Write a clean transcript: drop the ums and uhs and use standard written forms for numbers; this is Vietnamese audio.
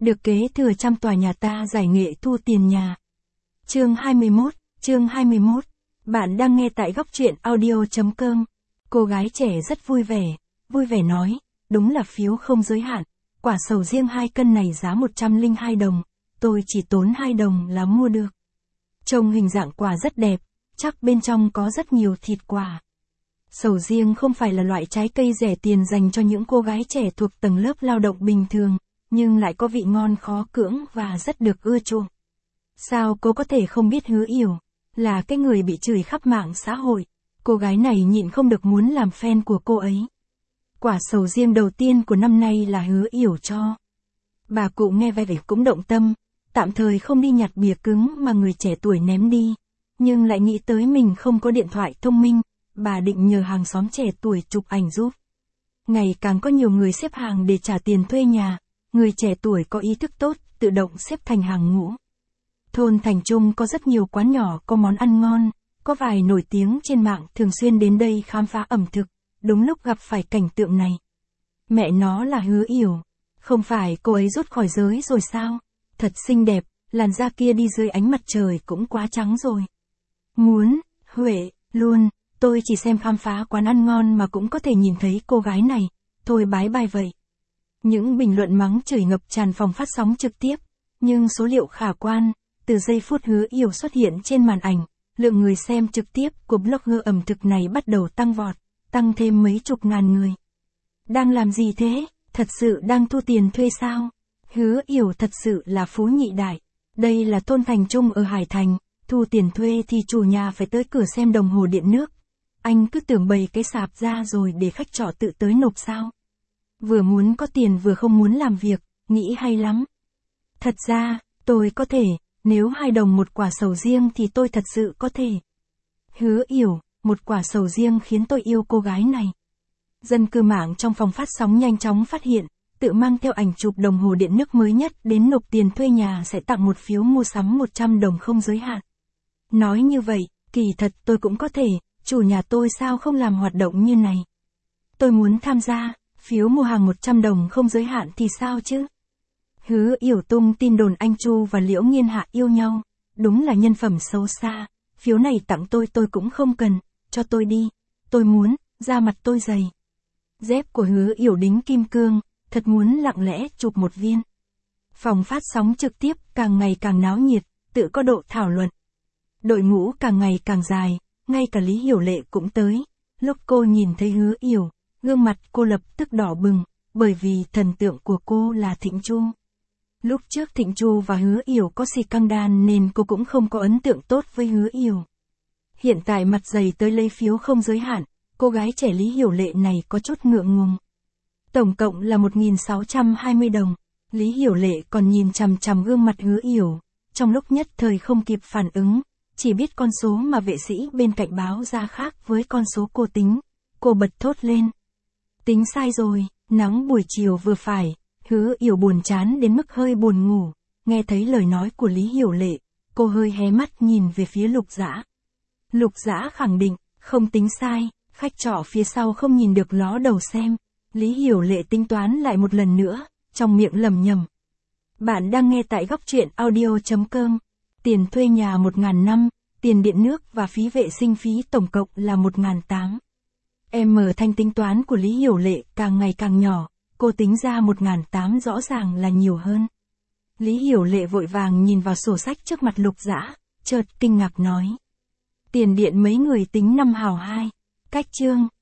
được kế thừa trăm tòa nhà ta giải nghệ thu tiền nhà. Chương 21. Bạn đang nghe tại góc truyện audio.com. Cô gái trẻ rất vui vẻ nói, đúng là phiếu không giới hạn, quả sầu riêng 2 cân này giá 102 đồng, tôi chỉ tốn 2 đồng là mua được. Trông hình dạng quả rất đẹp, chắc bên trong có rất nhiều thịt quả. Sầu riêng không phải là loại trái cây rẻ tiền dành cho những cô gái trẻ thuộc tầng lớp lao động bình thường, nhưng lại có vị ngon khó cưỡng và rất được ưa chuộng. Sao cô có thể không biết Hứa Yểu, là cái người bị chửi khắp mạng xã hội, cô gái này nhịn không được muốn làm fan của cô ấy. Quả sầu riêng đầu tiên của năm nay là Hứa Yểu cho. Bà cụ nghe vậy cũng động tâm, tạm thời không đi nhặt bìa cứng mà người trẻ tuổi ném đi, nhưng lại nghĩ tới mình không có điện thoại thông minh, bà định nhờ hàng xóm trẻ tuổi chụp ảnh giúp. Ngày càng có nhiều người xếp hàng để trả tiền thuê nhà, người trẻ tuổi có ý thức tốt, tự động xếp thành hàng ngũ. Thôn Thành Trung có rất nhiều quán nhỏ có món ăn ngon, có vài nổi tiếng trên mạng thường xuyên đến đây khám phá ẩm thực, đúng lúc gặp phải cảnh tượng này. Mẹ nó là Hứa Yểu, không phải cô ấy rút khỏi giới rồi sao? Thật xinh đẹp, làn da kia đi dưới ánh mặt trời cũng quá trắng rồi. Huệ, luôn, tôi chỉ xem khám phá quán ăn ngon mà cũng có thể nhìn thấy cô gái này, thôi bái bai vậy. Những bình luận mắng chửi ngập tràn phòng phát sóng trực tiếp, nhưng số liệu khả quan, từ giây phút Hứa Yểu xuất hiện trên màn ảnh, lượng người xem trực tiếp của blogger ẩm thực này bắt đầu tăng vọt, tăng thêm mấy chục ngàn người. Đang làm gì thế? Thật sự đang thu tiền thuê sao? Hứa Yểu thật sự là phú nhị đại. Đây là thôn Thành Trung ở Hải Thành, thu tiền thuê thì chủ nhà phải tới cửa xem đồng hồ điện nước. Anh cứ tưởng bày cái sạp ra rồi để khách trọ tự tới nộp sao? Vừa muốn có tiền vừa không muốn làm việc, nghĩ hay lắm. Thật ra, tôi có thể, nếu 2 đồng một quả sầu riêng thì tôi thật sự có thể. Hứa Yểu, một quả sầu riêng khiến tôi yêu cô gái này. Dân cư mạng trong phòng phát sóng nhanh chóng phát hiện, tự mang theo ảnh chụp đồng hồ điện nước mới nhất đến nộp tiền thuê nhà sẽ tặng một phiếu mua sắm 100 đồng không giới hạn. Nói như vậy, kỳ thật tôi cũng có thể, chủ nhà tôi sao không làm hoạt động như này. Tôi muốn tham gia, phiếu mua hàng 100 đồng không giới hạn thì sao chứ? Hứa Yểu tung tin đồn anh Chu và Liễu Nghiên Hạ yêu nhau, đúng là nhân phẩm xấu xa, phiếu này tặng tôi cũng không cần, cho tôi đi, tôi muốn, da mặt tôi dày. Dép của Hứa Yểu đính kim cương, thật muốn lặng lẽ chụp một viên. Phòng phát sóng trực tiếp càng ngày càng náo nhiệt, tự có độ thảo luận. Đội ngũ càng ngày càng dài, ngay cả Lý Hiểu Lệ cũng tới. Lúc cô nhìn thấy Hứa Yểu, gương mặt cô lập tức đỏ bừng, bởi vì thần tượng của cô là Thịnh Chu. Lúc trước Thịnh Chu và Hứa Yểu có xì căng đan nên cô cũng không có ấn tượng tốt với Hứa Yểu. Hiện tại mặt dày tới lấy phiếu không giới hạn, cô gái trẻ Lý Hiểu Lệ này có chút ngượng ngùng. Tổng cộng là 1.620 đồng, Lý Hiểu Lệ còn nhìn chằm chằm gương mặt Hứa Yểu, trong lúc nhất thời không kịp phản ứng, chỉ biết con số mà vệ sĩ bên cạnh báo ra khác với con số cô tính, cô bật thốt lên. Tính sai rồi, nắng buổi chiều vừa phải, Hứa Yểu buồn chán đến mức hơi buồn ngủ, nghe thấy lời nói của Lý Hiểu Lệ, cô hơi hé mắt nhìn về phía Lục Dã. Lục Dã khẳng định, không tính sai, khách trọ phía sau không nhìn được ló đầu xem. Lý Hiểu Lệ tính toán lại một lần nữa, trong miệng lẩm nhẩm. Bạn đang nghe tại góc truyện audio.com. Tiền thuê nhà 1.000 năm, tiền điện nước và phí vệ sinh phí tổng cộng là 1.800. Thanh tính toán của Lý Hiểu Lệ càng ngày càng nhỏ, cô tính ra 1.800 rõ ràng là nhiều hơn. Lý Hiểu Lệ vội vàng nhìn vào sổ sách trước mặt Lục Dã, chợt kinh ngạc nói. Tiền điện mấy người tính 5 hào 2, cách chương.